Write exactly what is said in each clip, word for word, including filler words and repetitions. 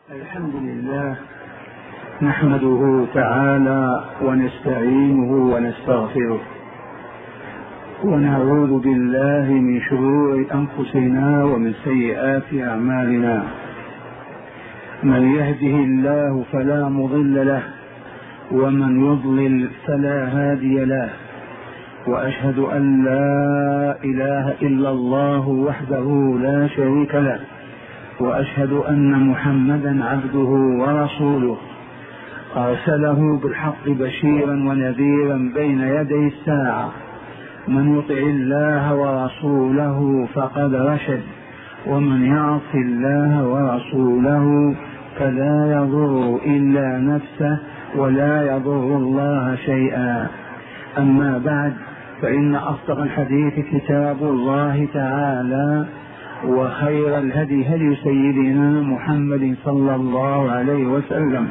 الحمد لله نحمده تعالى ونستعينه ونستغفره ونعوذ بالله من شرور أنفسنا ومن سيئات أعمالنا. من يهده الله فلا مضل له ومن يضلل فلا هادي له، وأشهد أن لا إله إلا الله وحده لا شريك له، وأشهد أن محمدا عبده ورسوله أرسله بالحق بشيرا ونذيرا بين يدي الساعة. من يطع الله ورسوله فقد رشد، ومن يعص الله ورسوله فلا يضر إلا نفسه ولا يضر الله شيئا. أما بعد، فإن أصدق الحديث كتاب الله تعالى، وخير الهدي هدي سيدنا محمد صلى الله عليه وسلم،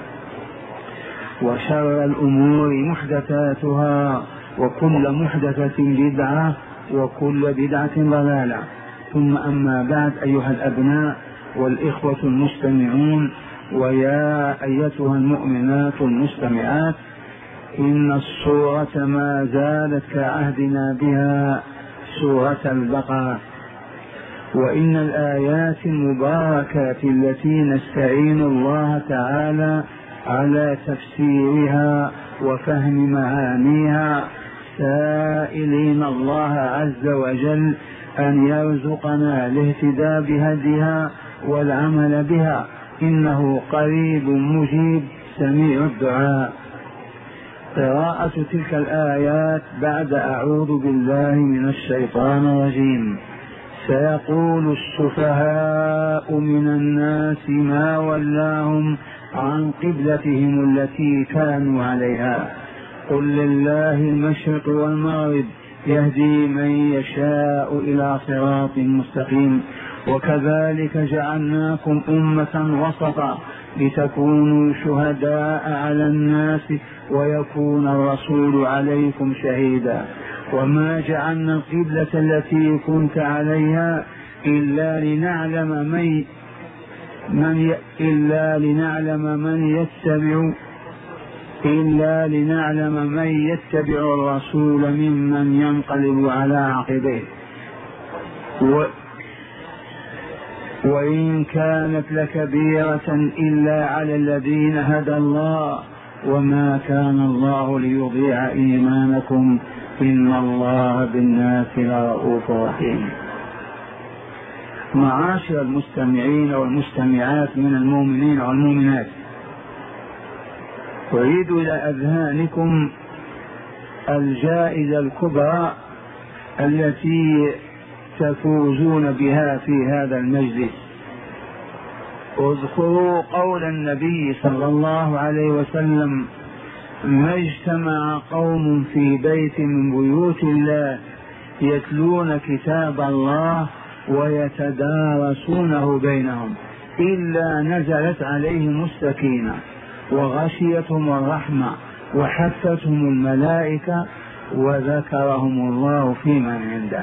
وشر الأمور محدثاتها، وكل محدثة بدعة، وكل بدعة ضلالة. ثم أما بعد، أيها الأبناء والإخوة المستمعون، ويا أيتها المؤمنات المستمعات، إن السورة ما زالت كعهدنا بها سورة البقرة، وإن الآيات المباركات التي نستعين الله تعالى على تفسيرها وفهم معانيها، سائلين الله عز وجل أن يرزقنا الاهتداء بهديها والعمل بها، إنه قريب مجيب سميع الدعاء. قراءة تلك الآيات بعد أعوذ بالله من الشيطان الرجيم. سيقول السفهاء من الناس ما ولاهم عن قبلتهم التي كانوا عليها، قل لله المشرق والمغرب يهدي من يشاء إلى صراط مستقيم، وكذلك جعلناكم أمة وسطا لتكونوا شهداء على الناس ويكون الرسول عليكم شهيدا، وما جعلنا القبلة التي كنت عليها إلا لنعلم من من إلا لنعلم من يتبع إلا لنعلم من يتبع الرسول ممن ينقلب على عقبيه، و وإن كانت لكبيرة إلا على الذين هدى الله، وما كان الله ليضيع إيمانكم إن الله بالناس لرؤوف رحيم. معاشر المستمعين والمستمعات من المؤمنين والمؤمنات، أعيد إلى أذهانكم الجائزة الكبرى التي تفوزون بها في هذا المجلس. اذكروا قول النبي صلى الله عليه وسلم: ما اجتمع قوم في بيت من بيوت الله يتلون كتاب الله ويتدارسونه بينهم إلا نزلت عليهم السكينة وغشيتهم الرحمة وحفتهم الملائكة وذكرهم الله فيمن عنده.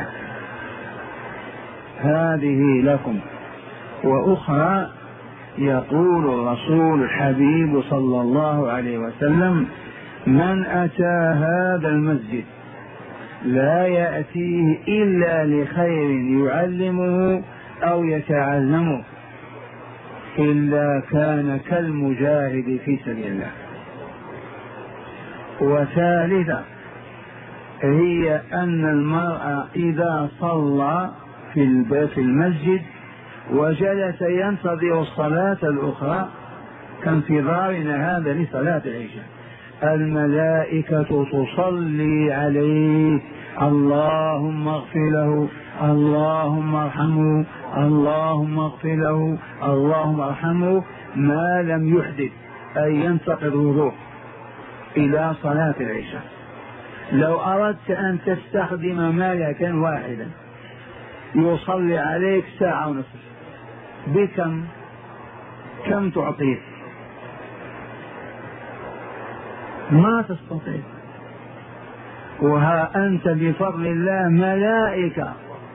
هذه لكم. وأخرى يقول الرسول الحبيب صلى الله عليه وسلم: من أتى هذا المسجد لا يأتيه إلا لخير يعلمه أو يتعلمه إلا كان كالمجاهد في سبيل الله. وثالثا هي أن المرء إذا صلى في المسجد وجلس ينتظر الصلاة الأخرى كانتظارنا هذا لصلاة العشاء، الملائكة تصلي عليه: اللهم اغفر له، اللهم ارحمه، اللهم اغفر له، اللهم ارحمه، ما لم يحدث أي ينتقض وضوء إلى صلاة العشاء. لو أردت أن تستخدم ملكا واحدا يصلي عليك ساعة ونصف، بكم كم تعطيه؟ ما تستطيع. وها أنت بفضل الله ملائكة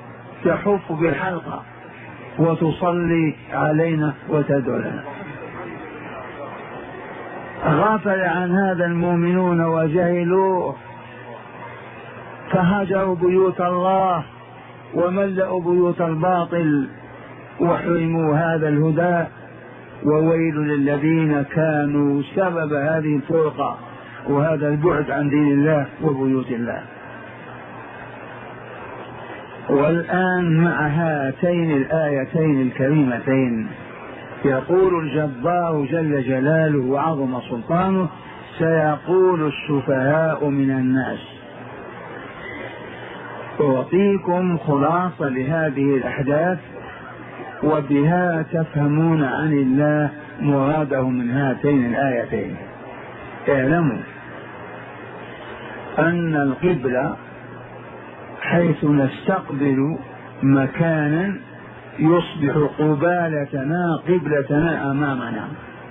تحف بالحلقة وتصلي علينا وتدعو لنا. غافل عن هذا المؤمنون وجهلوه، فهجروا بيوت الله وملأوا بيوت الباطل وحرموا هذا الهدى. وويل للذين كانوا سبب هذه الفرقة وهذا البعد عن دين الله وبيوت الله. والآن مع هاتين الآيتين الكريمتين يقول الجبار جل جلاله وعظم سلطانه: سيقول السفهاء من الناس. أعطيكم خلاصة لهذه الأحداث وبها تفهمون عن الله مراده من هاتين الآيتين. اعلموا أن القبلة حيث نستقبل مكانا يصبح قبالتنا قبلتنا أمامنا.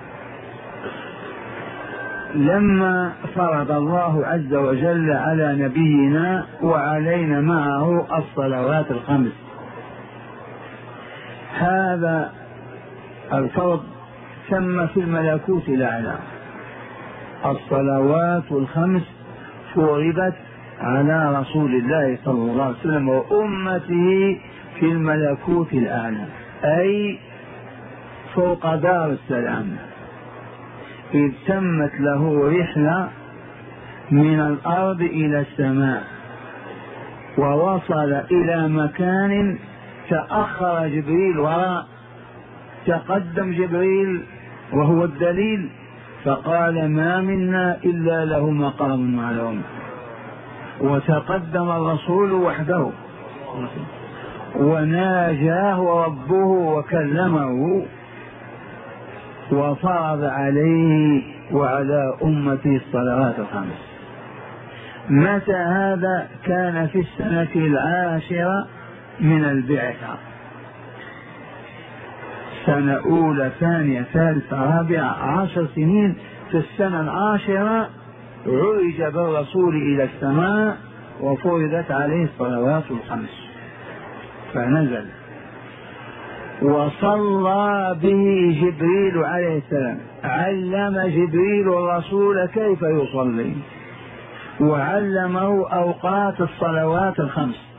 لما فرض الله عز وجل على نبينا وعلينا معه الصلوات الخمس، هذا الفرض تم في الملكوت الأعلى. الصلوات الخمس فرضت على رسول الله صلى الله عليه وسلم وأمته في الملكوت الأعلى، أي فوق دار السلام، إذ تمت له رحلة من الأرض إلى السماء، ووصل إلى مكان تأخر جبريل وراء، تقدم جبريل وهو الدليل، فقال: ما منا إلا له مقام معلوم. وتقدم الرسول وحده وناجاه ربه وكلمه وفرض عليه وعلى أمته الصلوات الخمس. متى هذا؟ كان في السنة العاشرة من البعثة، سنة أولى ثانية ثالثة رابعة، عشر سنين. في السنة العاشرة عرج بالرسول إلى السماء وفرضت عليه الصلوات الخمس، فنزل وصلى به جبريل عليه السلام. علم جبريل الرسول كيف يصلي وعلمه أوقات الصلوات الخمس.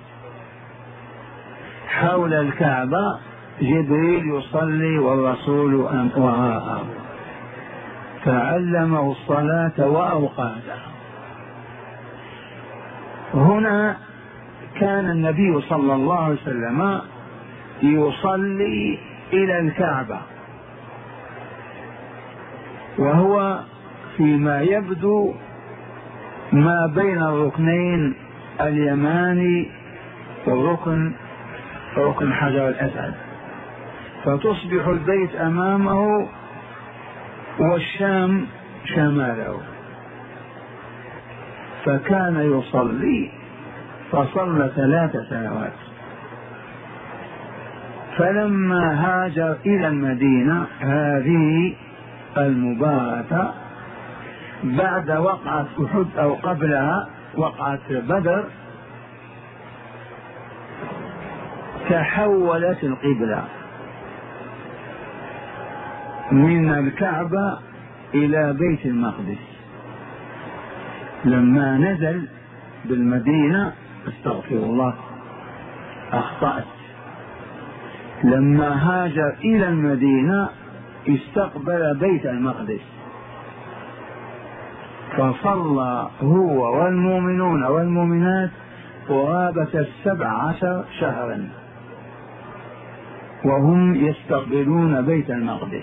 حول الكعبة جبريل يصلي والرسول وراءه، فعلمه الصلاة وأوقاتها. هنا كان النبي صلى الله عليه وسلم يصلي إلى الكعبة، وهو فيما يبدو ما بين الركنين اليماني والركن ركن حجر الأسد، فتصبح البيت أمامه والشام شماله. فكان يصلي، فصلى ثلاث سنوات. فلما هاجر إلى المدينة هذه المباركة بعد وقعة أحد أو قبلها وقعة بدر، تحولت القبلة من الكعبة إلى بيت المقدس. لما نزل بالمدينة، استغفر الله أخطأت، لما هاجر إلى المدينة استقبل بيت المقدس، فصلى هو والمؤمنون والمؤمنات قرابة السبع عشر شهرا وهم يستقبلون بيت المقدس.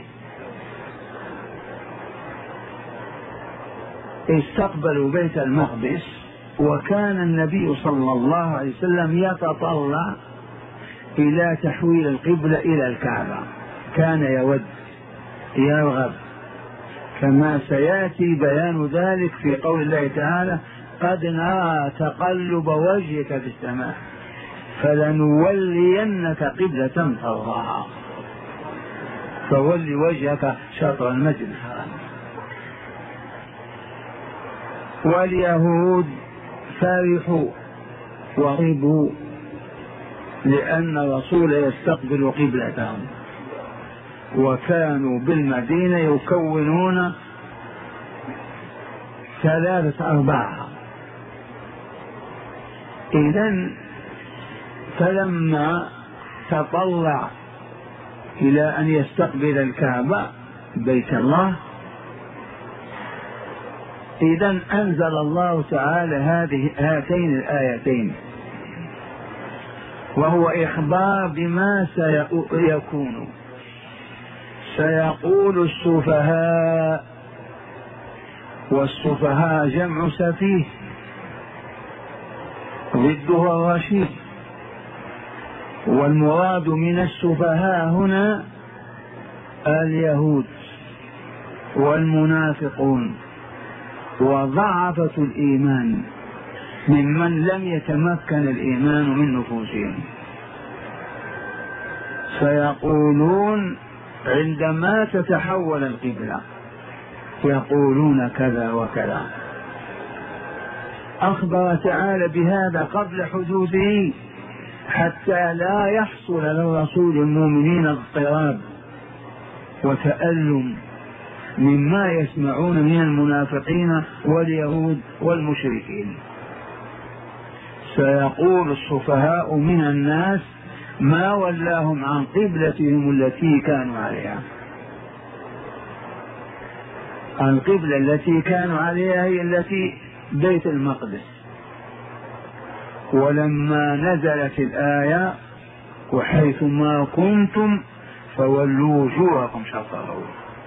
استقبلوا بيت المقدس، وكان النبي صلى الله عليه وسلم يتطلع إلى تحويل القبلة إلى الكعبة، كان يود يرغب، كما سيأتي بيان ذلك في قول الله تعالى: قد نرى تقلب وجهك في السماء فلنولينك قبلة ترضاها، فول وجهك شطر المسجد الحرام. واليهود فرحوا وغضبوا لأن الرسول يستقبل قبلتهم، وكانوا بالمدينة يكونون ثلاثة أرباعها. إذن فلما تطلع إلى أن يستقبل الكعبة بيت الله، إذن أنزل الله تعالى هذه هاتين الآيتين، وهو إخبار بما سيكون. سيقول السفهاء، والسفهاء جمع سفيه ضده الرشيد، والمراد من السفهاء هنا اليهود والمنافقون وضعفة الإيمان ممن لم يتمكن الإيمان من نفوسهم. سيقولون عندما تتحول القبلة يقولون كذا وكذا. أخبر تعالى بهذا قبل حدوثه حتى لا يحصل للرسول المؤمنين اضطراب وتألم مما يسمعون من المنافقين واليهود والمشركين. سيقول السفهاء من الناس ما ولاهم عن قبلتهم التي كانوا عليها. القبلة التي كانوا عليها هي التي بيت المقدس، ولما نزلت الآية وحيث ما كنتم فولوا وجوهكم شطره،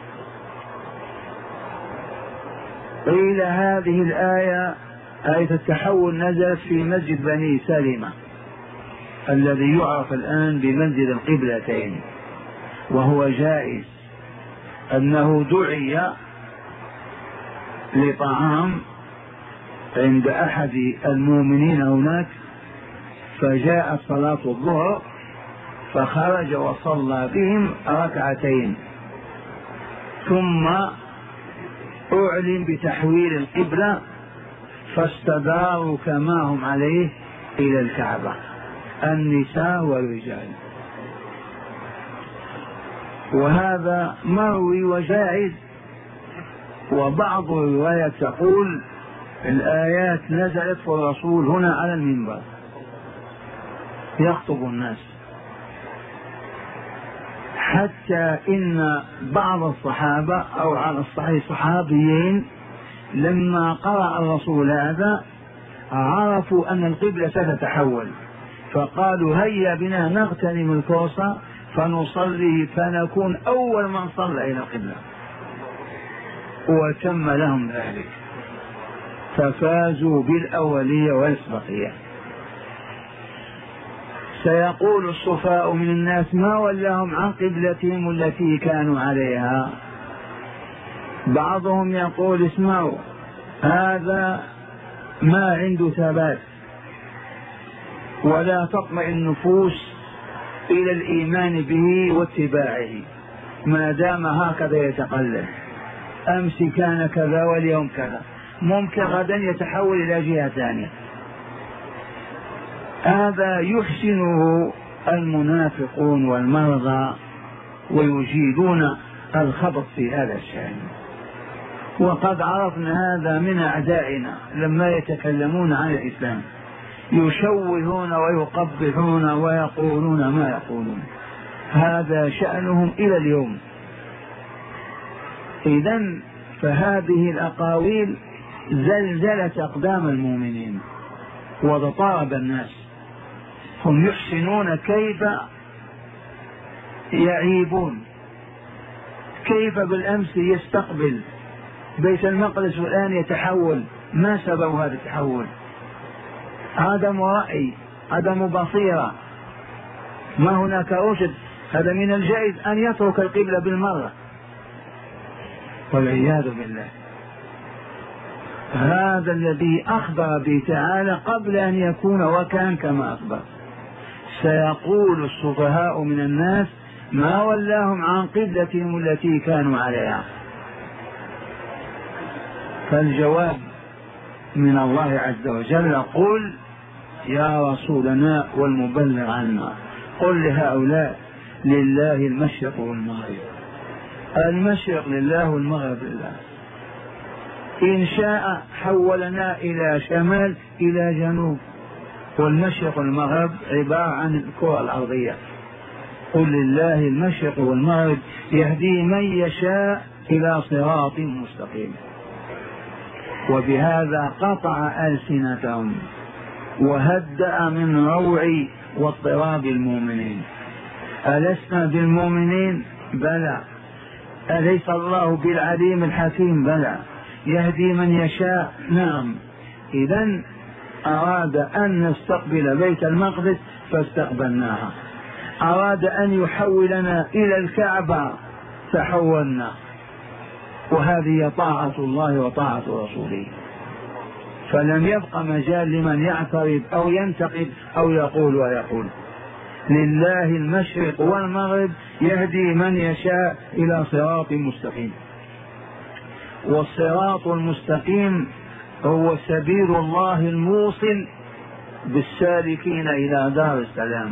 قيل هذه الآية آية التحول نزلت في مسجد بني سلمة الذي يعرف الآن بمسجد القبلتين، وهو جائز أنه دعي لطعام عند أحد المؤمنين هناك، فجاءت صلاة الظهر فخرج وصلى بهم ركعتين، ثم أعلن بتحويل القبلة فاستداروا كما هم عليه إلى الكعبة النساء والرجال. وهذا مروي وجائز. وبعض الروايات تقول الآيات نزلت والرسول هنا على المنبر يخطب الناس، حتى إن بعض الصحابة أو على الصحيح صحابيين لما قرأ الرسول هذا عرفوا أن القبلة ستتحول، فقالوا هيا بنا نغتنم الفرصة فنصلي فنكون أول من صلى إلى القبلة، وتم لهم ذلك ففازوا بالأولية والإسبقية. سيقول السفهاء من الناس ما ولاهم عن قبلتهم التي كانوا عليها. بعضهم يقول اسمعوا هذا ما عنده ثبات ولا تطمئن النفوس إلى الإيمان به واتباعه ما دام هكذا يتقلب، أمس كان كذا واليوم كذا، ممكن غدا يتحول إلى جهة ثانية. هذا يحسنه المنافقون والمرضى ويجيدون الخبط في هذا الشأن، وقد عرفنا هذا من أعدائنا لما يتكلمون عن الإسلام يشوهون ويقبحون ويقولون ما يقولون، هذا شأنهم إلى اليوم. إذن فهذه الأقاويل زلزلت أقدام المؤمنين وضطرب الناس، هم يحسنون كيف يعيبون، كيف بالأمس يستقبل بيت المقدس والآن يتحول، ما سبب هذا التحول؟ عدم رأي، عدم بصيرة، ما هناك رشد. هذا من الجائز أن يترك القبلة بالمرة والعياذ بالله. هذا الذي أخبر به تعالى قبل أن يكون وكان كما أخبر. سيقول السفهاء من الناس ما ولاهم عن قبلتهم التي كانوا عليها. فالجواب من الله عز وجل قل يا رسولنا والمبلغ عنا قل لهؤلاء لله المشرق والمغرب، المشرق لله والمغرب لله. إن شاء حولنا إلى شمال إلى جنوب، والمشرق والمغرب عبارة عن الكرة الأرضية. قل لله المشرق والمغرب يهدي من يشاء إلى صراط مستقيم. وبهذا قطع ألسنتهم وهدأ من روع واضطراب المؤمنين. ألسنا بالمؤمنين؟ بلى. أليس الله بالعليم الحكيم؟ بلى. يهدي من يشاء؟ نعم. إذن أراد أن نستقبل بيت المقدس فاستقبلناها، أراد أن يحولنا إلى الكعبة فحولنا، وهذه طاعة الله وطاعة رسوله. فلم يبق مجال لمن يعترض أو ينتقد أو يقول ويقول. لله المشرق والمغرب يهدي من يشاء إلى صراط مستقيم. والصراط المستقيم هو سبيل الله الموصل بالسالكين إلى دار السلام.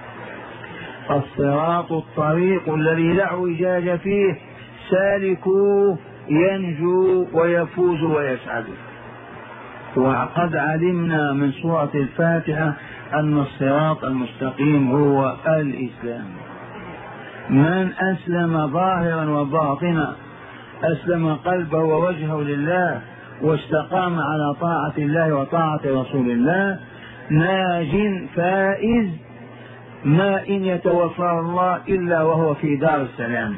الصراط الطريق الذي لا اعوجاج فيه، سالكوه ينجو ويفوز ويسعد. وقد علمنا من سورة الفاتحة أن الصراط المستقيم هو الإسلام. من أسلم ظاهرا وباطنا، أسلم قلبه ووجهه لله واستقام على طاعة الله وطاعة رسول الله، ناج فائز، ما إن يتوفى الله إلا وهو في دار السلام.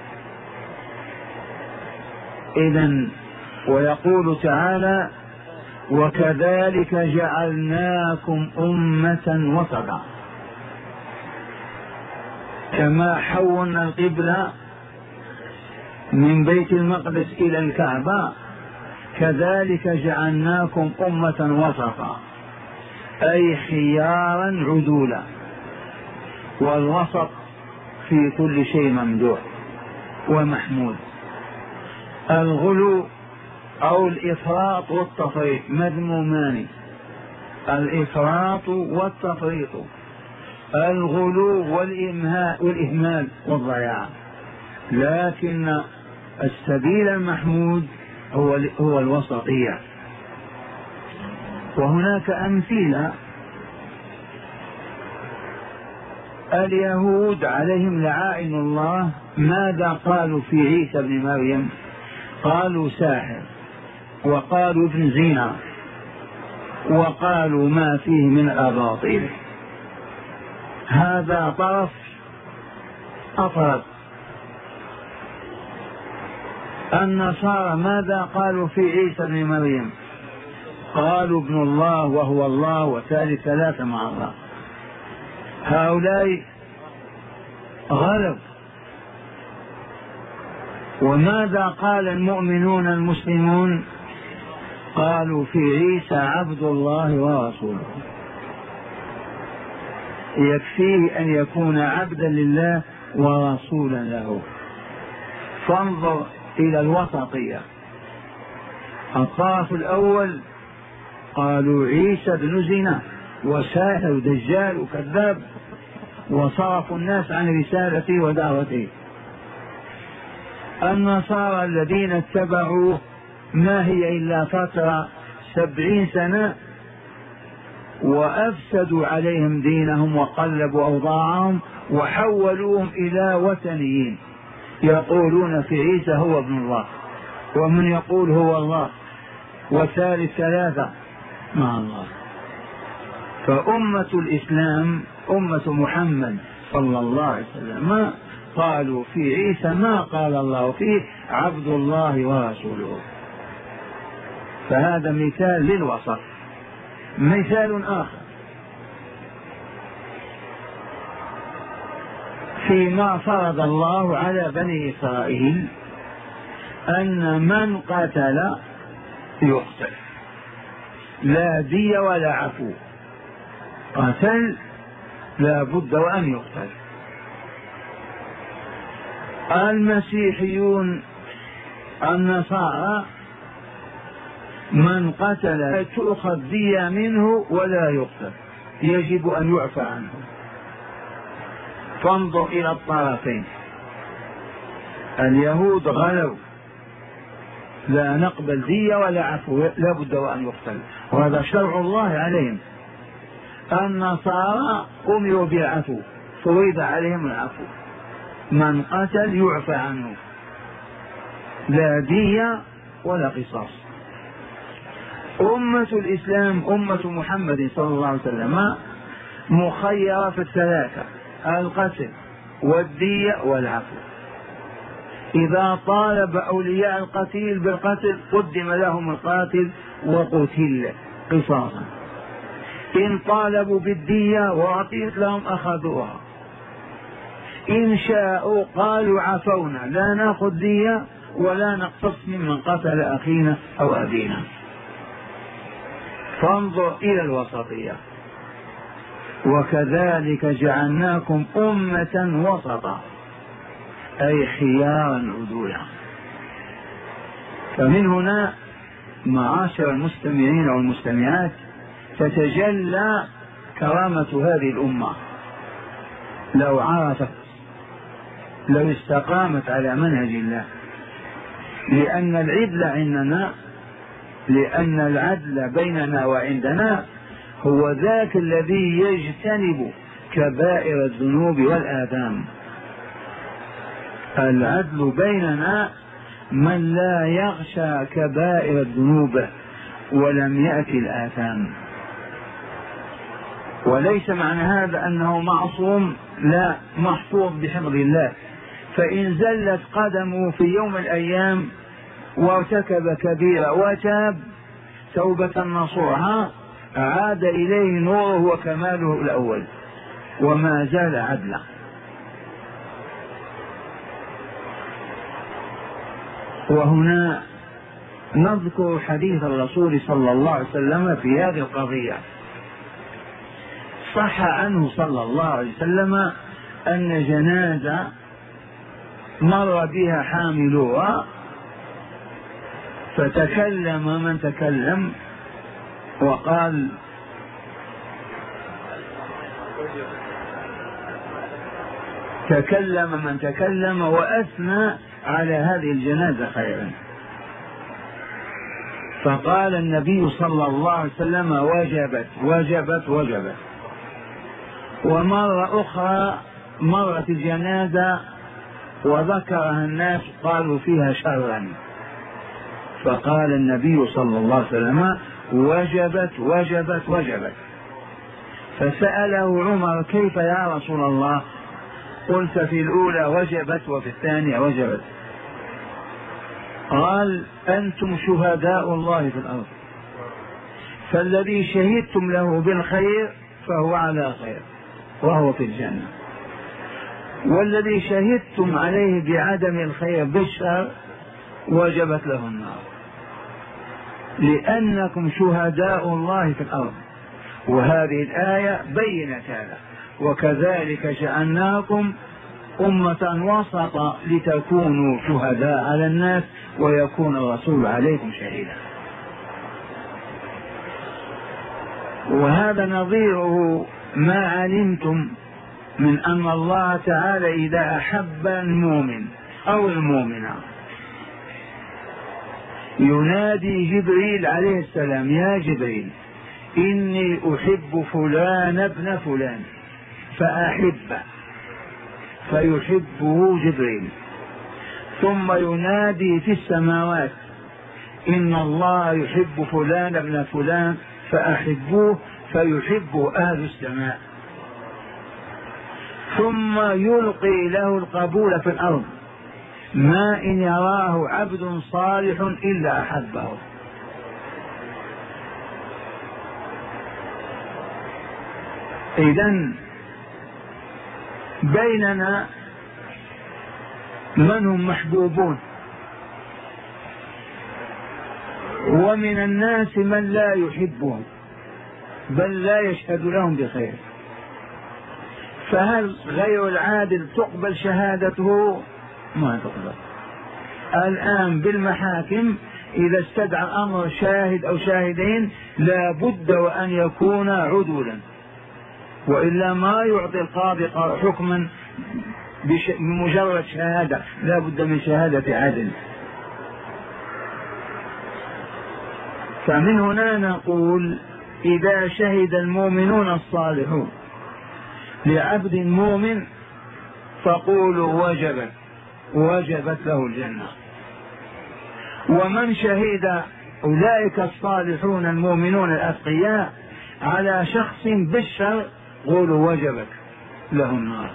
إذن ويقول تعالى: وكذلك جعلناكم أمة وسطا. كما حولنا القبلة من بيت المقدس إلى الكعبة، كذلك جعلناكم أمة وسطا، أي خيارا عدولا. والوسط في كل شيء ممدوح ومحمود. الغلو أو الإفراط والتفريط مذمومان، الإفراط والتفريط، الغلو والإهمال والضياع. لكن السبيل المحمود هو هو الوسطية. وهناك أمثلة. اليهود عليهم لعائن الله ماذا قالوا في عيسى بن مريم؟ قالوا ساحر، وقالوا ابن زنا، وقالوا ما فيه من الأباطيل. هذا طرف أفرد. النصارى ماذا قالوا في عيسى بن مريم؟ قالوا ابن الله وهو الله وثالث ثلاثة مع الله. هؤلاء غلب. وماذا قال المؤمنون المسلمون؟ قالوا في عيسى عبد الله ورسوله. يكفيه أن يكون عبدا لله ورسولا له. فانظر إلى الوسطية. الطرف الأول قالوا عيسى بن زنا وساحر ودجال وكذاب، وصرفوا الناس عن رسالته ودعوته. النصارى الذين اتبعوه ما هي إلا فترة سبعين سنة، وأفسدوا عليهم دينهم وقلبوا أوضاعهم وحولوهم إلى وثنيين، يقولون في عيسى هو ابن الله، ومن يقول هو الله وثالث ثلاثة مع الله. فأمة الإسلام أمة محمد صلى الله عليه وسلم ما قالوا في عيسى ما قال الله فيه عبد الله ورسوله. فهذا مثال للوسط. مثال آخر فيما فرض الله على بني إسرائيل أن من قتل يقتل، لا دية ولا عفو، قتل لا بد وأن يقتل. المسيحيون النصارى من قتل تؤخذ دية منه ولا يقتل، يجب أن يعفى عنه. فانظر إلى الطرفين. اليهود غلوا لا نقبل دية ولا عفو، لا بد وأن يقتل، وهذا شرع الله عليهم. النصارى أمروا بالعفو، فرض عليهم العفو، من قتل يعفى عنه، لا دية ولا قصاص. أمة الإسلام أمة محمد صلى الله عليه وسلم مخيرة في الثلاثة: القتل والدية والعفو. إذا طالب أولياء القتيل بالقتل قدم لهم القاتل وقتل قصاصا، إن طالبوا بالدية وأعطيت لهم أخذوها، إن شاءوا قالوا عفونا لا نأخذ دية ولا نقتص ممن قتل أخينا أو أبينا. فانظر إلى الوسطية. وكذلك جعلناكم أمة وسطا، أي خيارا عدولا. فمن هنا معاشر المستمعين والمستمعات تتجلى كرامة هذه الأمة لو عرفت، لو استقامت على منهج الله. لأن العدل عندنا، لأن العدل بيننا وعندنا هو ذاك الذي يجتنب كبائر الذنوب والآثام. العدل بيننا من لا يخشى كبائر الذنوب ولم يأتي الآثام. وليس معنى هذا أنه معصوم، لا، محفوظ بحفظ الله. فإن زلت قدمه في يوم من الأيام وارتكب كبيرة وتاب توبة نصوحا عاد إليه نوره وكماله الأول وما زال عدلا. وهنا نذكر حديث الرسول صلى الله عليه وسلم في هذه القضية. صح عنه صلى الله عليه وسلم أن جنازة مر بها حاملوها فتكلم من تكلم وقال تكلم من تكلم وأثنى على هذه الجنازة خيرا. فقال النبي صلى الله عليه وسلم وجبت وجبت وجبت. ومرة أخرى مرت الجنازة وذكرها الناس قالوا فيها شرا، فقال النبي صلى الله عليه وسلم وجبت وجبت وجبت. فسأله عمر كيف يا رسول الله؟ قلت في الأولى وجبت وفي الثانية وجبت. قال أنتم شهداء الله في الأرض، فالذي شهدتم له بالخير فهو على خير وهو في الجنة، والذي شهدتم عليه بعدم الخير بالشر وجبت له النار، لأنكم شهداء الله في الأرض. وهذه الآية بينت هذا: وكذلك جعلناكم أمة وسطا لتكونوا شهداء على الناس ويكون الرسول عليكم شهيدا. وهذا نظيره ما علمتم من أن الله تعالى إذا أحب المؤمن أو المؤمنة ينادي جبريل عليه السلام: يا جبريل إني أحب فلان ابن فلان فأحبه، فيحبه جبريل. ثم ينادي في السماوات: إن الله يحب فلان ابن فلان فأحبوه، فيحبه أهل السماء. ثم يلقي له القبول في الأرض: ما إن يراه عبد صالح إلا أحبه. إذن بيننا من هم محبوبون، ومن الناس من لا يحبهم بل لا يشهد لهم بخير. فهل غير العادل تقبل شهادته؟ ما تقبل. الآن بالمحاكم إذا استدعى الأمر شاهد أو شاهدين لا بد وأن يكون عدولا، وإلا ما يعطي القاضي حكما بمجرد شهادة، لا بد من شهادة عدل. فمن هنا نقول إذا شهد المؤمنون الصالحون لعبد مؤمن فقولوا وجبت وجبت له الجنة. ومن شهد أولئك الصالحون المؤمنون الأتقياء على شخص بالشر قولوا وجبت له النار.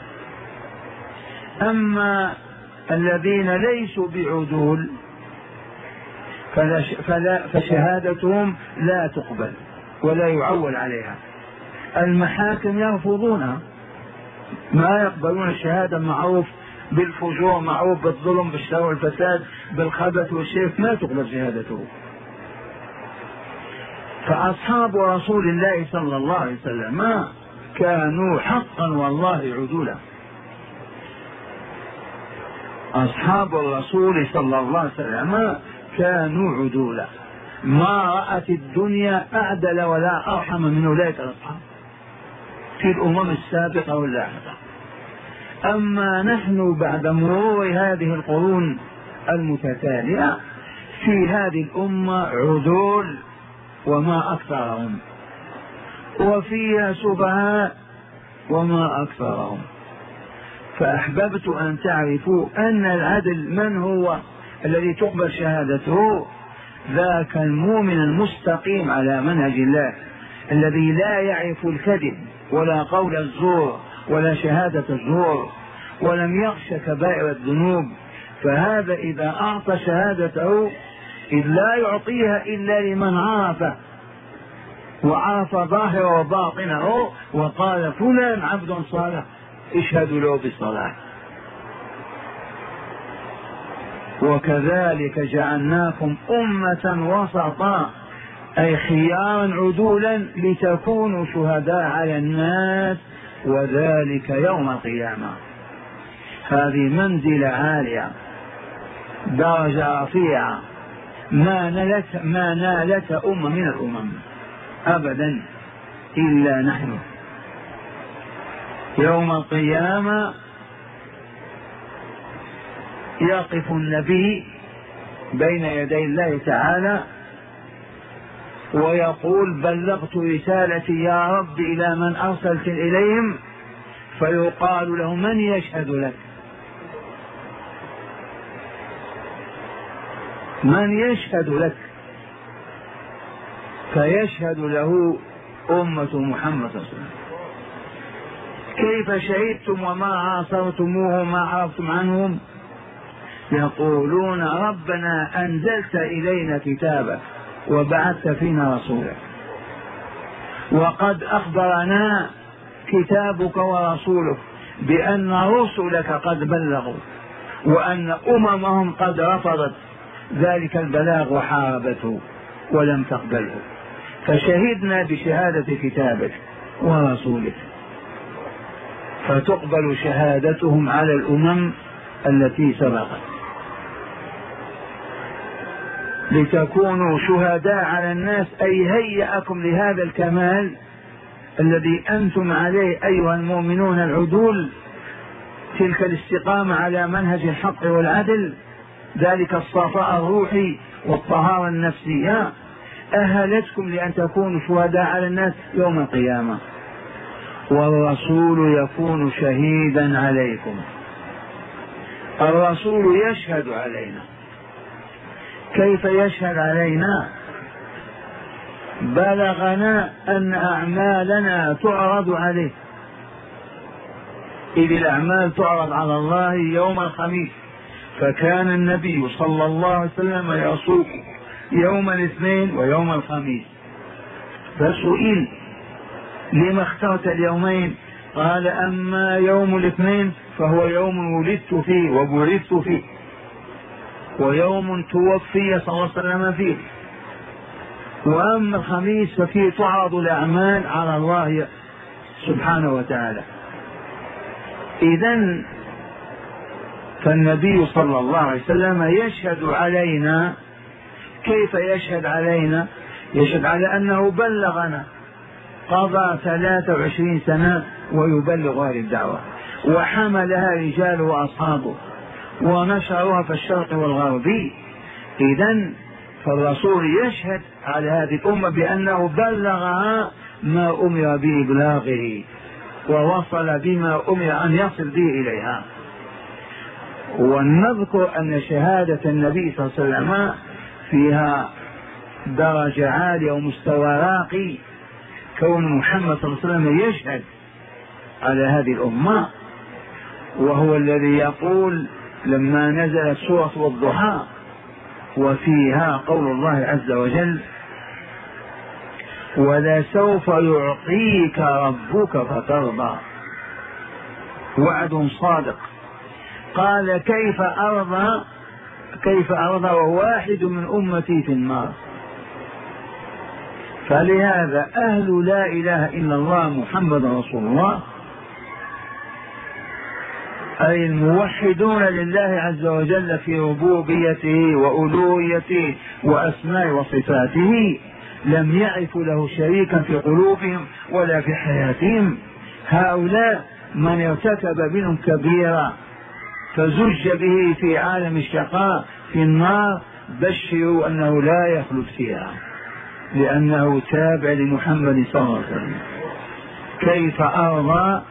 أما الذين ليسوا بعدول فلا فلا فشهادتهم لا تقبل ولا يعول عليها. المحاكم يرفضونها، ما يقبلون الشهادة. معروف بالفجور، معروف بالظلم، بالشر والفساد، بالخبث والشرك، ما تقبل شهادته. فأصحاب رسول الله صلى الله عليه وسلم ما كانوا حقا والله عدولا. أصحاب الرسول صلى الله عليه وسلم كانوا عدولا، ما رأت الدنيا أعدل ولا أرحم من أولئك الأصحاب في الأمم السابقة واللاحقة. أما نحن بعد مرور هذه القرون المتتالية في هذه الأمة عدول وما أكثرهم، وفيها سفهاء وما أكثرهم. فأحببت أن تعرفوا أن العدل من هو الذي تقبل شهادته؟ ذاك المؤمن المستقيم على منهج الله، الذي لا يعرف الكذب ولا قول الزور ولا شهادة الزور، ولم يخش كبائر الذنوب. فهذا إذا أعطى شهادته إذ لا يعطيها إلا لمن عرفه وعرف ظاهره وباطنه وقال فلان عبد صالح اشهدوا له بالصلاة. وكذلك جعلناكم أمة وسطا أي خيارا عدولا لتكونوا شهداء على الناس وذلك يوم القيامة. هذه منزلة عالية، درجة رفيعة ما نالت ما نالت أمة من الأمم أبدا إلا نحن. يوم القيامة يقف النبي بين يدي الله تعالى ويقول بلغت رسالتي يا رب إلى من أرسلت إليهم، فيقال له من يشهد لك؟ من يشهد لك؟ فيشهد له أمة محمد صلى الله عليه وسلم. كيف شهدتم وما عاصرتموه وما عرفتم عنهم؟ يقولون ربنا أنزلت إلينا كتابا وبعثت فينا رسولا، وقد أخبرنا كتابك ورسولك بأن رسلك قد بلغوا وأن أممهم قد رفضت ذلك البلاغ وحاربته ولم تقبله، فشهدنا بشهادة كتابك ورسولك، فتقبل شهادتهم على الأمم التي سبقت لتكونوا شهداء على الناس. أي هيأكم لهذا الكمال الذي أنتم عليه أيها المؤمنون العدول، تلك الاستقامة على منهج الحق والعدل، ذلك الصفاء الروحي والطهارة النفسية، أهلتكم لأن تكونوا شهداء على الناس يوم القيامة. والرسول يكون شهيدا عليكم، الرسول يشهد علينا. كيف يشهد علينا؟ بلغنا أن أعمالنا تعرض عليه، إذ الأعمال تعرض على الله يوم الخميس، فكان النبي صلى الله عليه وسلم يصوم يوم الاثنين ويوم الخميس. فسئل لما اخترت اليومين؟ قال أما يوم الاثنين فهو يوم ولدت فيه وبعثت فيه، ويوم توفي صلى الله عليه وسلم فيه، وأما الخميس ففيه تعرض الأعمال على الله سبحانه وتعالى. إذن فالنبي صلى الله عليه وسلم يشهد علينا. كيف يشهد علينا؟ يشهد على أنه بلغنا، قضى ثلاثة وعشرين سنة ويبلغ هذه الدعوة، وحملها رجاله وأصحابه ونشرها في الشرق والغرب. إذن فالرسول يشهد على هذه الأمة بأنه بلغها ما أمر بإبلاغه ووصل بما أمر أن يصل به إليها. ونذكر أن شهادة النبي صلى الله عليه وسلم فيها درجة عالية ومستوى راقي، كون محمد صلى الله عليه وسلم يشهد على هذه الأمة، وهو الذي يقول لما نزلت سورة والضحى وفيها قول الله عز وجل: ولسوف يعطيك ربك فترضى، وعد صادق. قال: كيف أرضى كيف أرضى وواحد من أمتي في النار؟ فلهذا أهل لا إله إلا الله محمد رسول الله، أي الموحدون لله عز وجل في ربوبيته وألوهيته وأسماء وصفاته، لم يعرفوا له شريكا في قلوبهم ولا في حياتهم. هؤلاء من ارتكب منهم كبيرة فزج به في عالم الشقاء في النار، بشروا أنه لا يخلد فيها، لأنه تابع لمحمد صلى الله عليه وسلم. كيف أرضى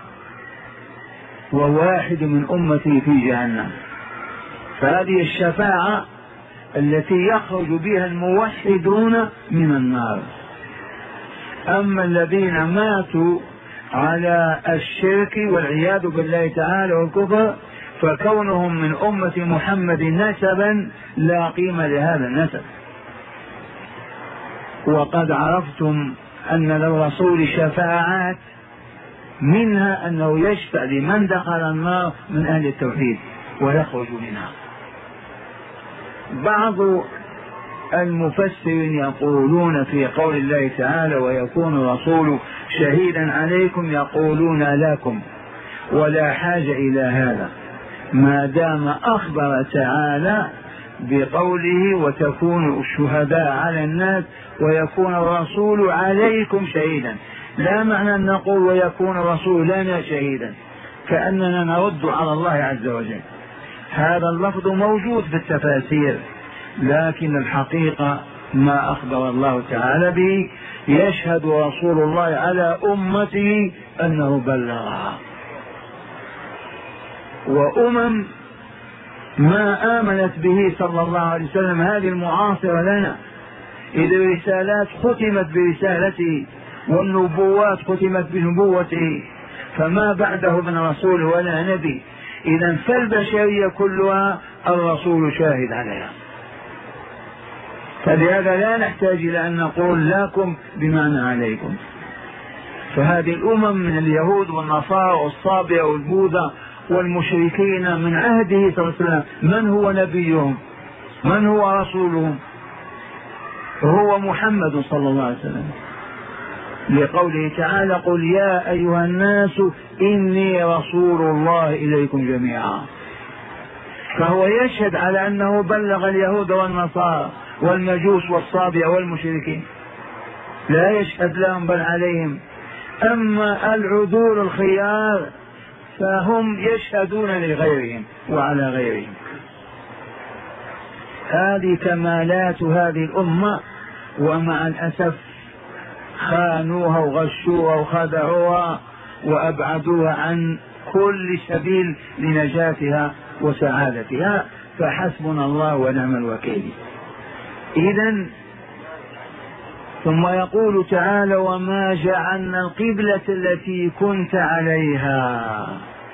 وواحد من أمتي في جهنم؟ فهذه الشفاعة التي يخرج بها الموحدون من النار. أما الذين ماتوا على الشرك والعياذ بالله تعالى والكفر، فكونهم من أمة محمد نسبا لا قيمة لهذا النسب. وقد عرفتم أن للرسول شفاعات، منها أنه يشفع لمن دخل النار من أهل التوحيد ويخرج منها. بعض المفسرين يقولون في قول الله تعالى: ويكون الرسول شهيدا عليكم، يقولون لكم ولا حاجة إلى هذا، ما دام أخبر تعالى بقوله: وتكونوا الشهداء على الناس ويكون الرسول عليكم شهيدا. لا معنى أن نقول ويكون الرسول لنا شهيدا كأننا نرد على الله عز وجل. هذا اللفظ موجود في التفاسير، لكن الحقيقة ما أخبر الله تعالى به: يشهد رسول الله على أمته أنه بلغها. وأمم ما آمنت به صلى الله عليه وسلم هذه المعاصرة لنا، إذ الرسالات ختمت برسالته والنبوات ختمت بنبوته، فما بعده من رسول ولا نبي. إذا فالبشرية كلها الرسول شاهد عليها، فلهذا لا نحتاج إلى أن نقول لكم بمعنى عليكم. فهذه الأمم من اليهود والنصارى والصابئة والبوذا والمشركين من عهده صلى الله عليه وسلم، من هو نبيهم؟ من هو رسولهم؟ هو محمد صلى الله عليه وسلم، لقوله تعالى: قل يا أيها الناس إني رسول الله إليكم جميعا. فهو يشهد على أنه بلغ اليهود والنصارى والمجوس والصابئة والمشركين، لا يشهد لهم بل عليهم. أما العذول الخيار فهم يشهدون لغيرهم وعلى غيرهم. هذه كمالات هذه الأمة، ومع الأسف خانوها وغشوها وخدعوها وأبعدوها عن كل سبيل لنجاتها وسعادتها، فحسبنا الله ونعم الوكيل. إذن ثم يقول تعالى: وما جعلنا القبلة التي كنت عليها.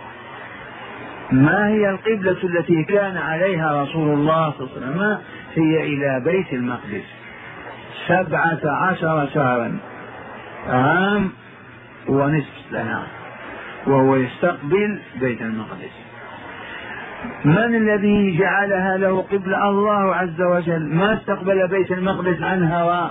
ما هي القبلة التي كان عليها رسول الله صلى الله عليه وسلم؟ هي إلى بيت المقدس سبعة عشر شهرا، عام ونصف سنة، وهو يستقبل بيت المقدس. من الذي جعلها له قبلة؟ الله عز وجل، ما استقبل بيت المقدس عن هواه،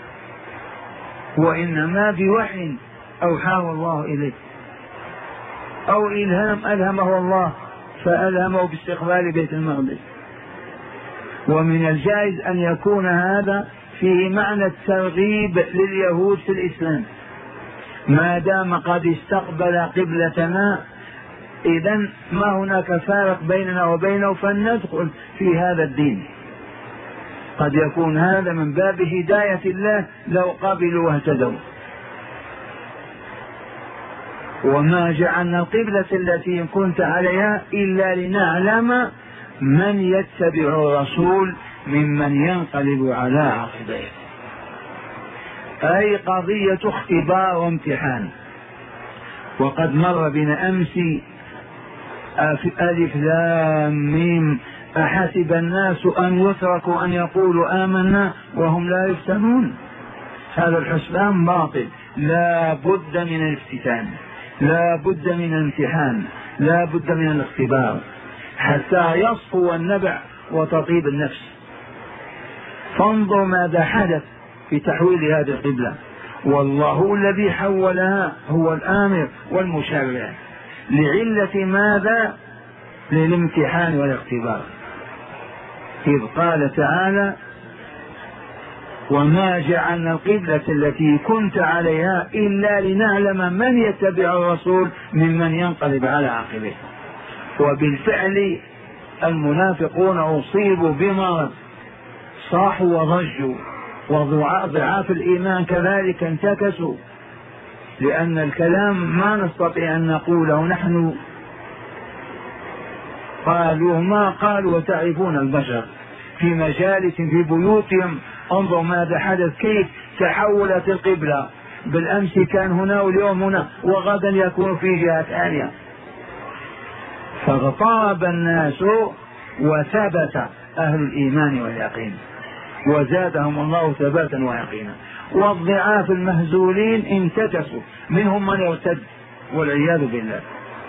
وإنما بوحي أوحاه الله إليه، أو إلهام ألهمه الله فألهمه باستقبال بيت المقدس. ومن الجائز أن يكون هذا فيه معنى الترغيب لليهود في الإسلام، ما دام قد استقبل قبلتنا إذن ما هناك فارق بيننا وبينه، فلندخل في هذا الدين. قد يكون هذا من باب هداية الله لو قبلوا واهتدوا. وما جعلنا القبلة التي كنت عليها إلا لنعلم من يتبع الرسول ممن ينقلب على عقبيه، أي قضية اختبار وامتحان. وقد مر بنا أمس ألف لام ميم أحسب الناس أن يتركوا أن يقولوا آمنا وهم لا يفتنون. هذا الحسبان باطل، لا بد من الافتتان، لا بد من الامتحان، لا بد من الاختبار حتى يصفو النبع وتطيب النفس. فانظر ماذا حدث في تحويل هذه القبلة، والله الذي حولها هو الآمر والمشرع. لعلة ماذا؟ للامتحان والاختبار. إذ قال تعالى وما جعلنا القبلة التي كنت عليها إلا لنعلم من يتبع الرسول ممن ينقلب على عقبه. وبالفعل المنافقون أصيبوا بمرض، صاحوا وضجوا، وضعاف الإيمان كذلك انتكسوا، لأن الكلام ما نستطيع أن نقوله نحن. قالوا ما قالوا وتعرفون البشر في مجالس في بيوتهم. انظر ماذا حدث، كيف تحولت القبلة. بالأمس كان هنا واليوم هنا وغدا يكون في جهة ثانية. فاغترب الناس وثبت أهل الإيمان واليقين وزادهم الله ثباتا ويقينا. والضعاف المهزولين انتكسوا، منهم من يرتد والعياذ بالله.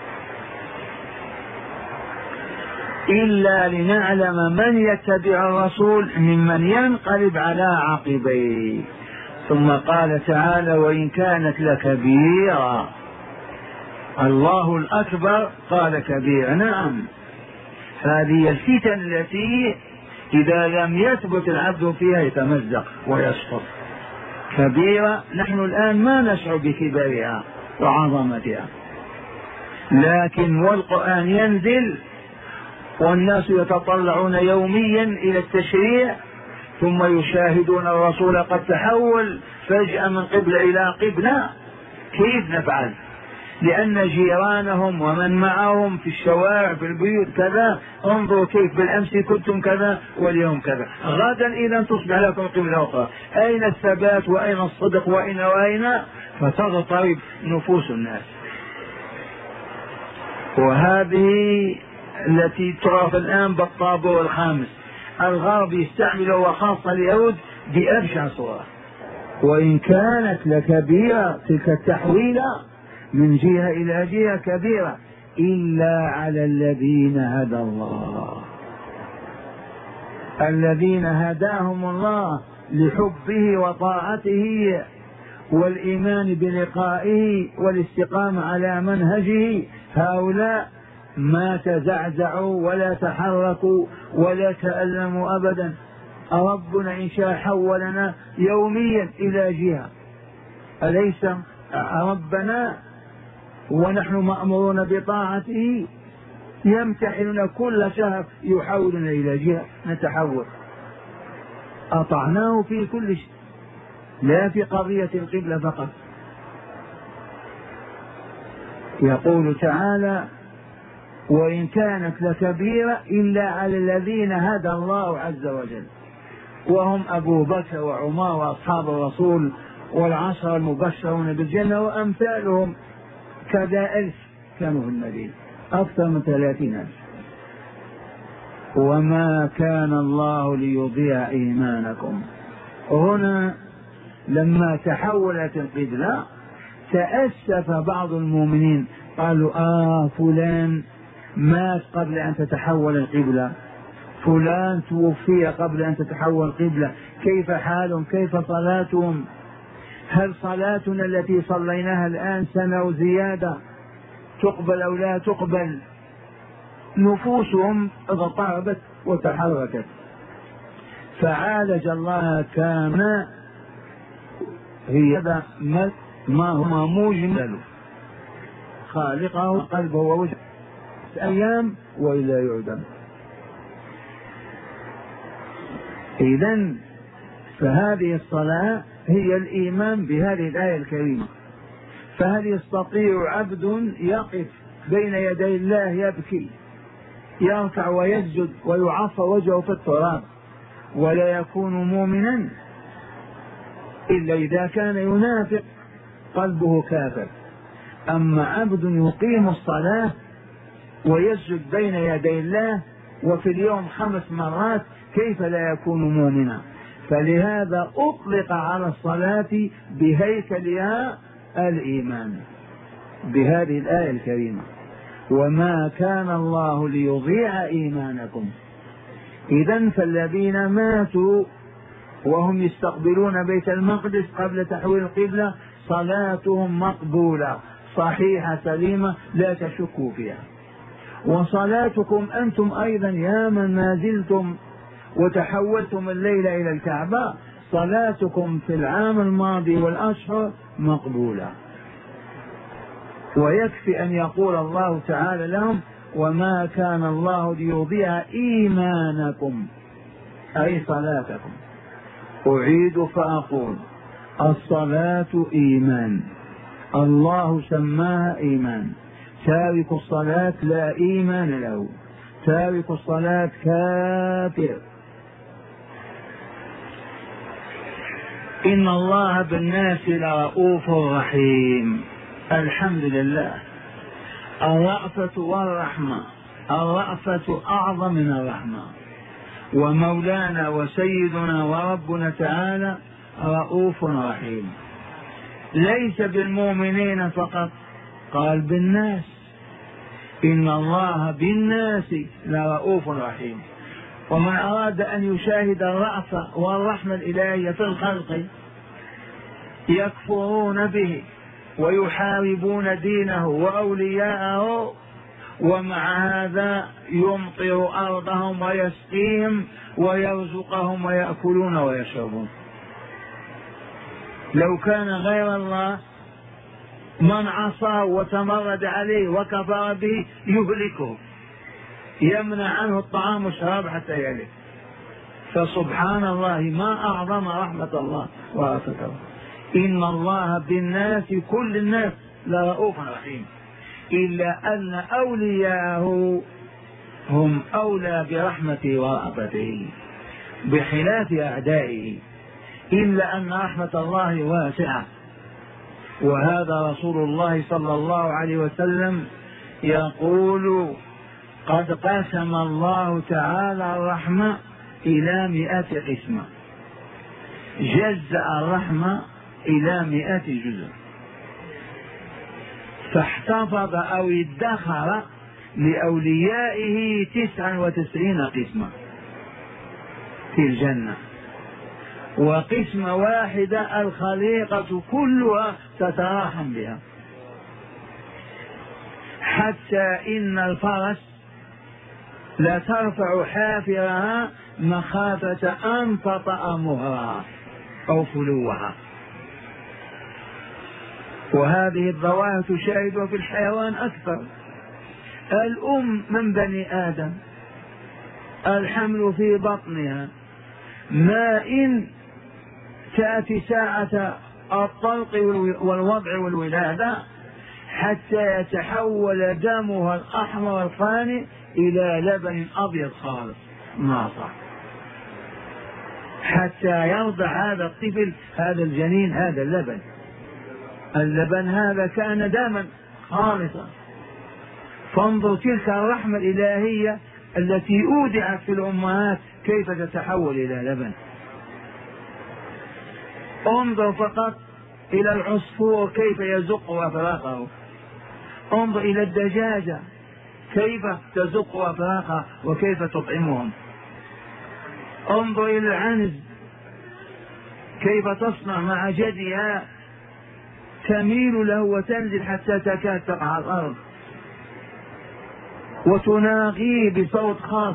إلا لنعلم من يتبع الرسول ممن ينقلب على عقبيه. ثم قال تعالى وإن كانت لكبيرة. الله الأكبر قال كبيرة، نعم، هذه الفتن التي إذا لم يثبت العبد فيها يتمزق ويسقط. كبيرة نحن الآن ما نشعر بكبرها وعظمتها، لكن والقرآن ينزل والناس يتطلعون يوميا إلى التشريع، ثم يشاهدون الرسول قد تحول فجأة من قبلة إلى قبلة. كيف نفعل؟ لأن جيرانهم ومن معهم في الشوارع في البيوت كذا، انظروا كيف بالأمس كنتم كذا واليوم كذا، غدا إذا تصبح لكم قبلة أخرى. أين الثبات وأين الصدق وأين وأين؟ فتضطرب نفوس الناس. وهذه التي تعرف الآن بالطابور الخامس. الغرب يستعمله وخاصة اليهود بأبشع صورة. وإن كانت لكبيرة تلك التحويلة من جهة إلى جهة كبيرة إلا على الذين هدى الله، الذين هداهم الله لحبه وطاعته والإيمان بلقائه والاستقامة على منهجه. هؤلاء ما تزعزعوا ولا تحركوا ولا تألموا أبدا. ربنا إن شاء حولنا يوميا إلى جهة، أليس ربنا ونحن مأمورون بطاعته يمتحننا كل شهر يحولنا إلى جهة نتحول. أطعناه في كل شيء، لا في قضية القبلة فقط. يقول تعالى وإن كانت لكبيرة إلا على الذين هدى الله عز وجل، وهم أبو بكر وعمر وأصحاب الرسول والعشرة المبشرون بالجنة وأمثالهم كذا ألف كانوا في المدينة، أكثر من ثلاثين ألف. وما كان الله ليضيع إيمانكم. هنا لما تحولت القبلة تأسف بعض المؤمنين، قالوا آه فلان مات قبل أن تتحول القبلة، فلان توفي قبل أن تتحول القبلة، كيف حالهم؟ كيف صلاتهم؟ هل صلاتنا التي صليناها الآن سنة وزيادة تقبل أو لا تقبل؟ نفوسهم اضطربت وتحركت. فعالج الله كان هي ما هو مجمل خالقه قلبه ووجهه أيام وإلا يعدم. إذن فهذه الصلاة هي الإيمان بهذه الآية الكريمة. فهل يستطيع عبد يقف بين يدي الله يبكي يركع ويسجد ويعصى وجهه في التراب ولا يكون مؤمنا إلا إذا كان ينافق قلبه كافر؟ أما عبد يقيم الصلاة ويسجد بين يدي الله وفي اليوم خمس مرات كيف لا يكون مؤمنا؟ فلهذا أطلق على الصلاة بهيكلها الإيمان بهذه الآية الكريمة: وما كان الله ليضيع إيمانكم. إذن فالذين ماتوا وهم يستقبلون بيت المقدس قبل تحويل القبلة صلاتهم مقبولة صحيحة سليمة لا تشكوا فيها. وصلاتكم أنتم أيضا يا من ما زلتم وتحولتم الليلة إلى الكعبة، صلاتكم في العام الماضي والأشهر مقبولة. ويكفي أن يقول الله تعالى لهم: وما كان الله ليضيع إيمانكم، أي صلاتكم. أعيد فأقول: الصلاة إيمان، الله سماها إيمان. تارك الصلاة لا إيمان له، تارك الصلاة كافر. إن الله بالناس لرؤوف رحيم. الحمد لله. الرأفة والرحمة، الرأفة أعظم من الرحمة. ومولانا وسيدنا وربنا تعالى رؤوف رحيم، ليس بالمؤمنين فقط، قال بالناس. إن الله بالناس لرؤوف رحيم. ومن أراد أن يشاهد الرأفة والرحمة الإلهية في الخلق يكفرون به ويحاربون دينه وأولياءه، ومع هذا يمطر أرضهم ويسقيهم ويرزقهم ويأكلون ويشربون. لو كان غير الله من عصاه وتمرد عليه وكفر به يهلكه، يمنع عنه الطعام والشراب حتى يهلك. فسبحان الله ما أعظم رحمة الله ورأفته. إن الله بالناس كل الناس لرؤوف رحيم، إلا أن أولياءه هم أولى برحمته ورأفته بخلاف أعدائه، إلا أن رحمة الله واسعة. وهذا رسول الله صلى الله عليه وسلم يقول: قد قسم الله تعالى الرحمة إلى مئة قسمة، جزأ الرحمة إلى مئة جزء، فاحتفظ أو ادخر لأوليائه تسعا وتسعين قسمة في الجنة، وقسمة واحدة الخليقة كلها تتراحم بها، حتى إن الفرس لا ترفع حافرها مخافة أن تطأ مهرها أو فلوها. وهذه الظواهر تشاهدها في الحيوان أكثر. الأم من بني آدم، الحمل في بطنها، ما إن تأتي ساعة الطلق والوضع والولادة حتى يتحول دمها الأحمر الفاني إلى لبن أبيض خالص ناصع، حتى يرضع هذا الطفل هذا الجنين هذا اللبن. اللبن هذا كان دما خالصا. فانظر تلك الرحمة الإلهية التي أودعت في الأمهات كيف تتحول إلى لبن. انظر فقط إلى العصفور كيف يزق أفراخه، انظر إلى الدجاجة كيف تزق أفراخها وكيف تطعمهم، انظر إلى العنز كيف تصنع مع جدها، تميل له وتنزل حتى تكاد تقع على الأرض وتناغيه بصوت خاص.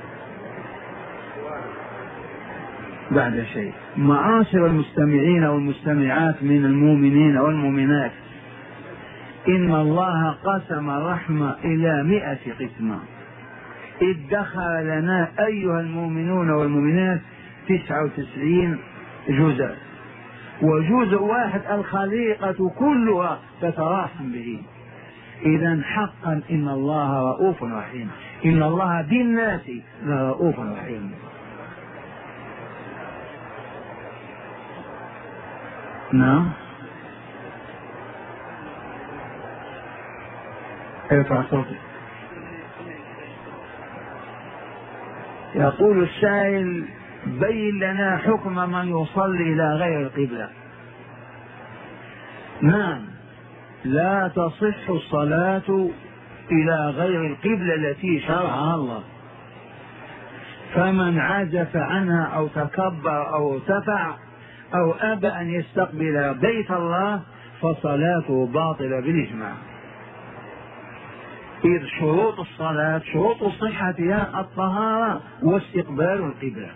بعد شيء معاشر المستمعين والمستمعات من المؤمنين والمؤمنات، إن الله قسم الرحمة إلى مئة قسمة، ادخر لنا أيها المؤمنون والمؤمنات تسعة وتسعين جزء، وجزء واحد الخليقة كلها تتراحم به. إذا حقا إن الله رؤوف رحيم، إن الله بالناس لرؤوف رحيم. نعم. ارفع صوتك. يقول السائل: بين لنا حكم من يصلي إلى غير القبلة. نعم، لا تصح الصلاة إلى غير القبلة التي شرعها الله، فمن عزف عنها أو تكبر أو ارتفع أو أبى أن يستقبل بيت الله فصلاته باطلة بالإجماع. إذ شروط الصلاة شروط صحتها الطهارة واستقبال القبلة،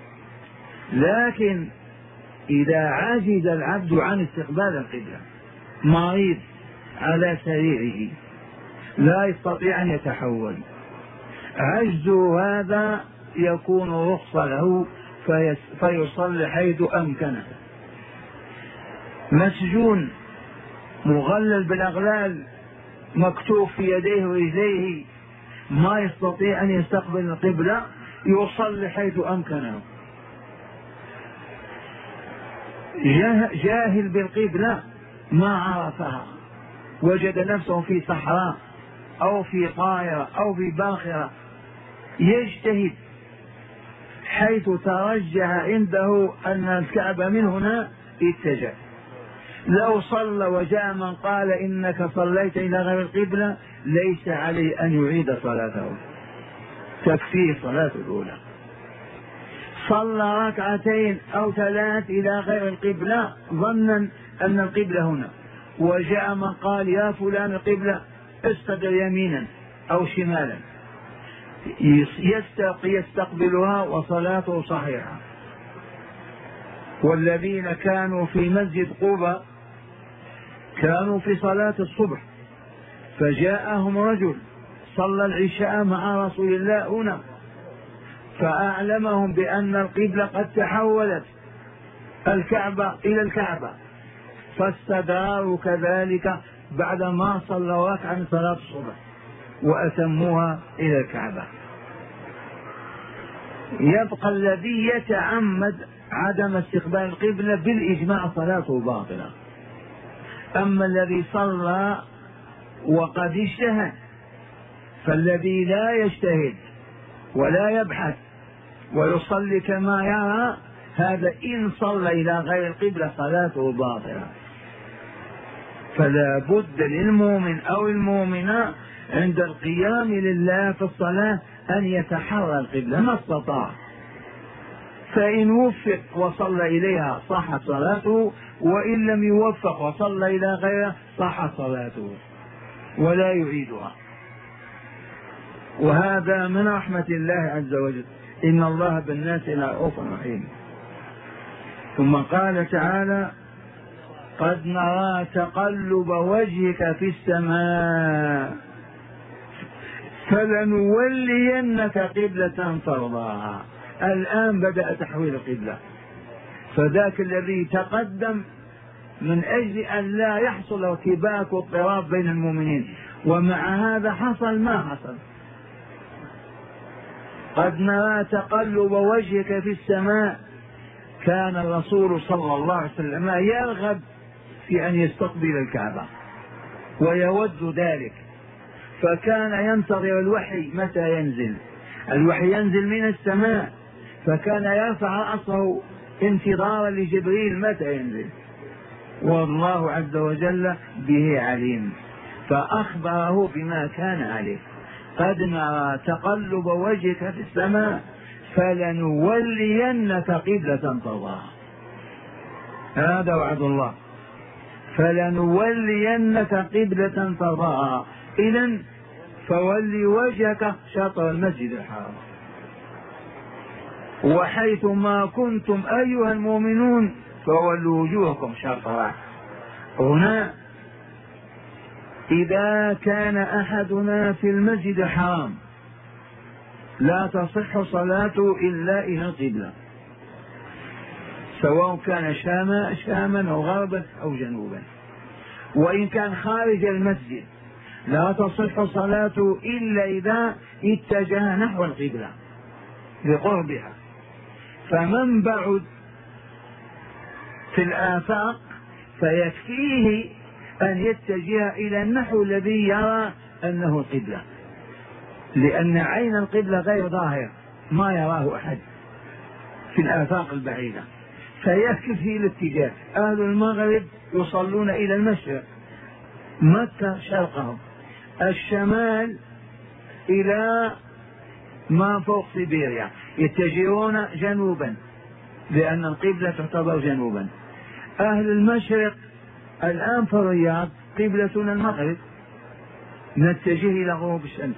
لكن إذا عجز العبد عن استقبال القبلة، مريض على سريره لا يستطيع أن يتحول، عجز هذا يكون رخصة له فيصلي حيث أمكنه. مسجون مغلل بالأغلال مكتوف في يديه ورجليه ما يستطيع أن يستقبل القبلة، يصلي حيث أمكنه. جاهل بالقبلة ما عرفها، وجد نفسه في صحراء أو في طائرة أو في باخرة، يجتهد حيث ترجح عنده أن الكعبة من هنا اتجه. لو صلى وجاء من قال إنك صليت إلى غير القبلة ليس عليه أن يعيد صلاته، تكفيه صلاة الأولى. صلى ركعتين أو ثلاث إلى غير القبلة ظنا أن القبلة هنا، وجاء من قال يا فلان القبلة، استدر يمينا أو شمالا، يستقبلها وصلاته صحيحة. والذين كانوا في مسجد قباء كانوا في صلاة الصبح، فجاءهم رجل صلى العشاء مع رسول الله هنا، فأعلمهم بأن القبلة قد تحولت الكعبة إلى الكعبة، فاستداروا كذلك بعدما صلوا ركعة من صلاة الصبح وأتموها إلى الكعبة. يبقى الذي يتعمد عدم استقبال القبلة بالإجماع صلاته باطلة. أما الذي صلى وقد اجتهد، فالذي لا يجتهد ولا يبحث ويصلي كما يرى، هذا إن صلى إلى غير القبلة صلاته باطلة. فلا بد للمؤمن أو المؤمنة عند القيام لله في الصلاة أن يتحرى القبلة ما استطاع، فإن وفق وصلى إليها صحت صلاته، وإن لم يوفق وصلى إلى غيرها صحت صلاته ولا يعيدها. وهذا من رحمة الله عز وجل، إن الله بالناس لرؤوف رحيم. ثم قال تعالى: قد نرى تقلب وجهك في السماء فلنولينك قبلة ترضاها. الآن بدأ تحويل القبلة، فذاك الذي تقدم من أجل أن لا يحصل ارتباك واضطراب بين المؤمنين، ومع هذا حصل ما حصل. قد نرى تقلب وجهك في السماء، كان الرسول صلى الله عليه وسلم يرغب في أن يستقبل الكعبة ويود ذلك، فكان ينتظر الوحي متى ينزل. الوحي ينزل من السماء، فكان يرفع رأسه انتظارا لجبريل متى ينزل، والله عز وجل به عليم، فأخبره بما كان عليه. قد نرى تقلب وجهك في السماء فلنولينك قبلة ترضاها، هذا وعد الله، فلنولينك قبلة ترضاها. إذن فولي وجهك شطر المسجد الحرام. وحيث ما كنتم أيها المؤمنون فولوا وجوهكم شطره. هنا إذا كان أحدنا في المسجد الحرام لا تصح صلاته إلا إلى القبلة، سواء كان شاما شاما أو غربا أو جنوبا. وإن كان خارج المسجد لا تصح صلاته إلا إذا اتجه نحو القبلة لقربها. فمن بعد في الآفاق فيكفيه أن يتجه إلى النحو الذي يرى أنه القبلة، لأن عين القبلة غير ظاهر ما يراه أحد في الآفاق البعيدة، فيكفي الاتجاه. أهل المغرب يصلون إلى المشرق، مكة شرقهم، الشمال إلى ما فوق سيبيريا يتجهون جنوبا لأن القبلة تعتبر جنوبا. أهل المشرق الآن في الرياض قبلتنا المغرب، نتجه إلى غروب الشمس.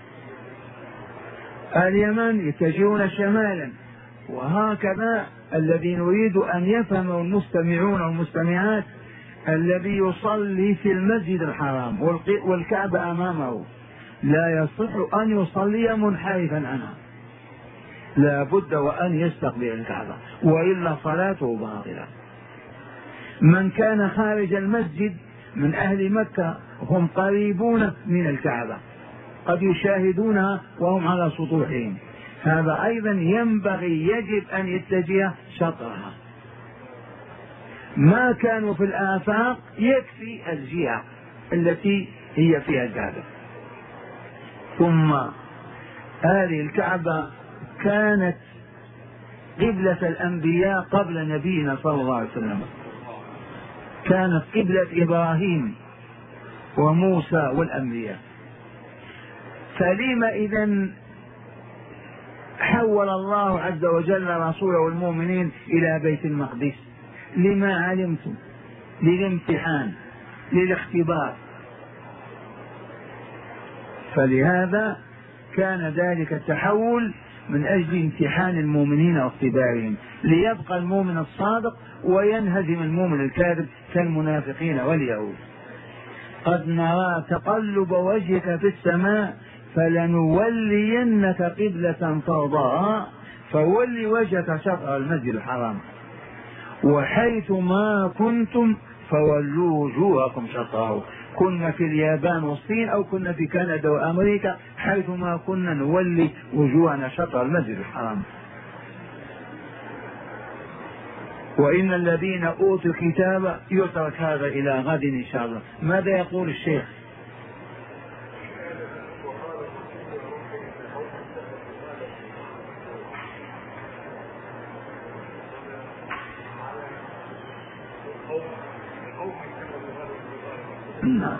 اليمن يتجهون شمالا، وهكذا. الذي نريد أن يفهم المستمعون والمستمعات الذي يصلي في المسجد الحرام والكعبة أمامه لا يصح أن يصلي منحرفا عنها، لا بد وأن يستقبل الكعبة وإلا صلاته باطلة. من كان خارج المسجد من أهل مكة هم قريبون من الكعبة، قد يشاهدونها وهم على سطوحهم، هذا أيضا ينبغي يجب أن يتجه شطرها. ما كانوا في الآفاق يكفي الجهة التي هي فيها الكعبة. ثم هذه الكعبة كانت قبلة الأنبياء قبل نبينا صلى الله عليه وسلم، كانت قبلة إبراهيم وموسى والأنبياء. فلما إذن حول الله عز وجل رسوله والمؤمنين إلى بيت المقدس؟ لما علمتم، للامتحان، للاختبار. فلهذا كان ذلك التحول من أجل امتحان المؤمنين واختبارهم، ليبقى المؤمن الصادق وينهزم المؤمن الكاذب كالمنافقين واليهود. قد نرى تقلب وجهك في السماء فلنولينك قبلة ترضاها فول وجهك شطر المسجد الحرام وحيث ما كنتم فولوا وجوهكم شطره. كنا في اليابان والصين أو كنا في كندا وأمريكا، حيث ما كنا نولي وجوهنا شطر المسجد الحرام. وإن الذين أوتوا الكتاب يترك هذا إلى غد إن شاء الله. ماذا يقول الشيخ؟ نعم.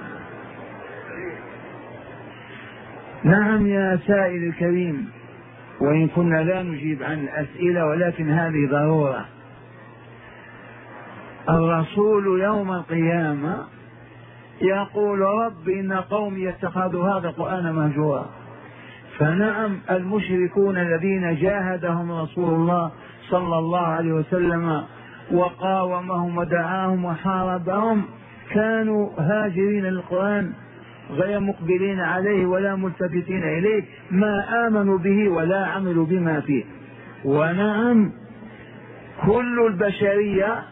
نعم يا سائل الكريم، وإن كنا لا نجيب عن الأسئلة ولكن هذه ضرورة. الرسول يوم القيامة يقول رب إن قومي اتخذوا هذا القرآن مهجورا. فنعم المشركون الذين جاهدهم رسول الله صلى الله عليه وسلم وقاومهم ودعاهم وحاربهم كانوا هاجرين للقرآن غير مقبلين عليه ولا ملتفتين إليه، ما آمنوا به ولا عملوا بما فيه. ونعم كل البشرية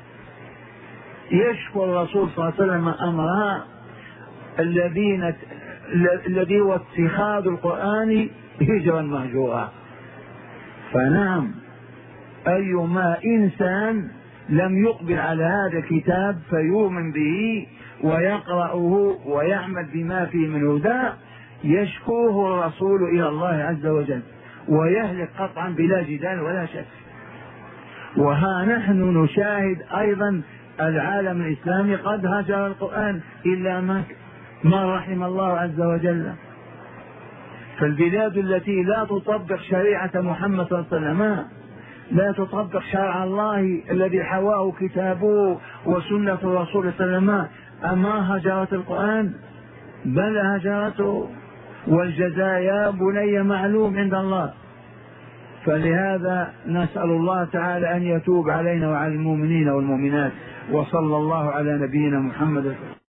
يشكو الرسول صلى الله عليه وسلم أمرها الذين الذي هو اتخاذ القرآن هجرا مهجورا. فنعم أيما إنسان لم يقبل على هذا الكتاب فيؤمن به ويقرأه ويعمل بما فيه من هدى يشكوه الرسول إلى الله عز وجل ويهلك قطعا بلا جدال ولا شك. وها نحن نشاهد أيضا العالم الإسلامي قد هجر القرآن إلا ما ما رحم الله عز وجل. فالبلاد التي لا تطبق شريعة محمد صلى الله عليه وسلم، لا تطبق شرع الله الذي حواه كتابه وسنة الرسول صلى الله عليه وسلم، أما هجرت القرآن؟ بل هجرته، والجزاء يا بني معلوم عند الله. فلهذا نسأل الله تعالى أن يتوب علينا وعلى المؤمنين والمؤمنات، وصلى الله على نبينا محمد.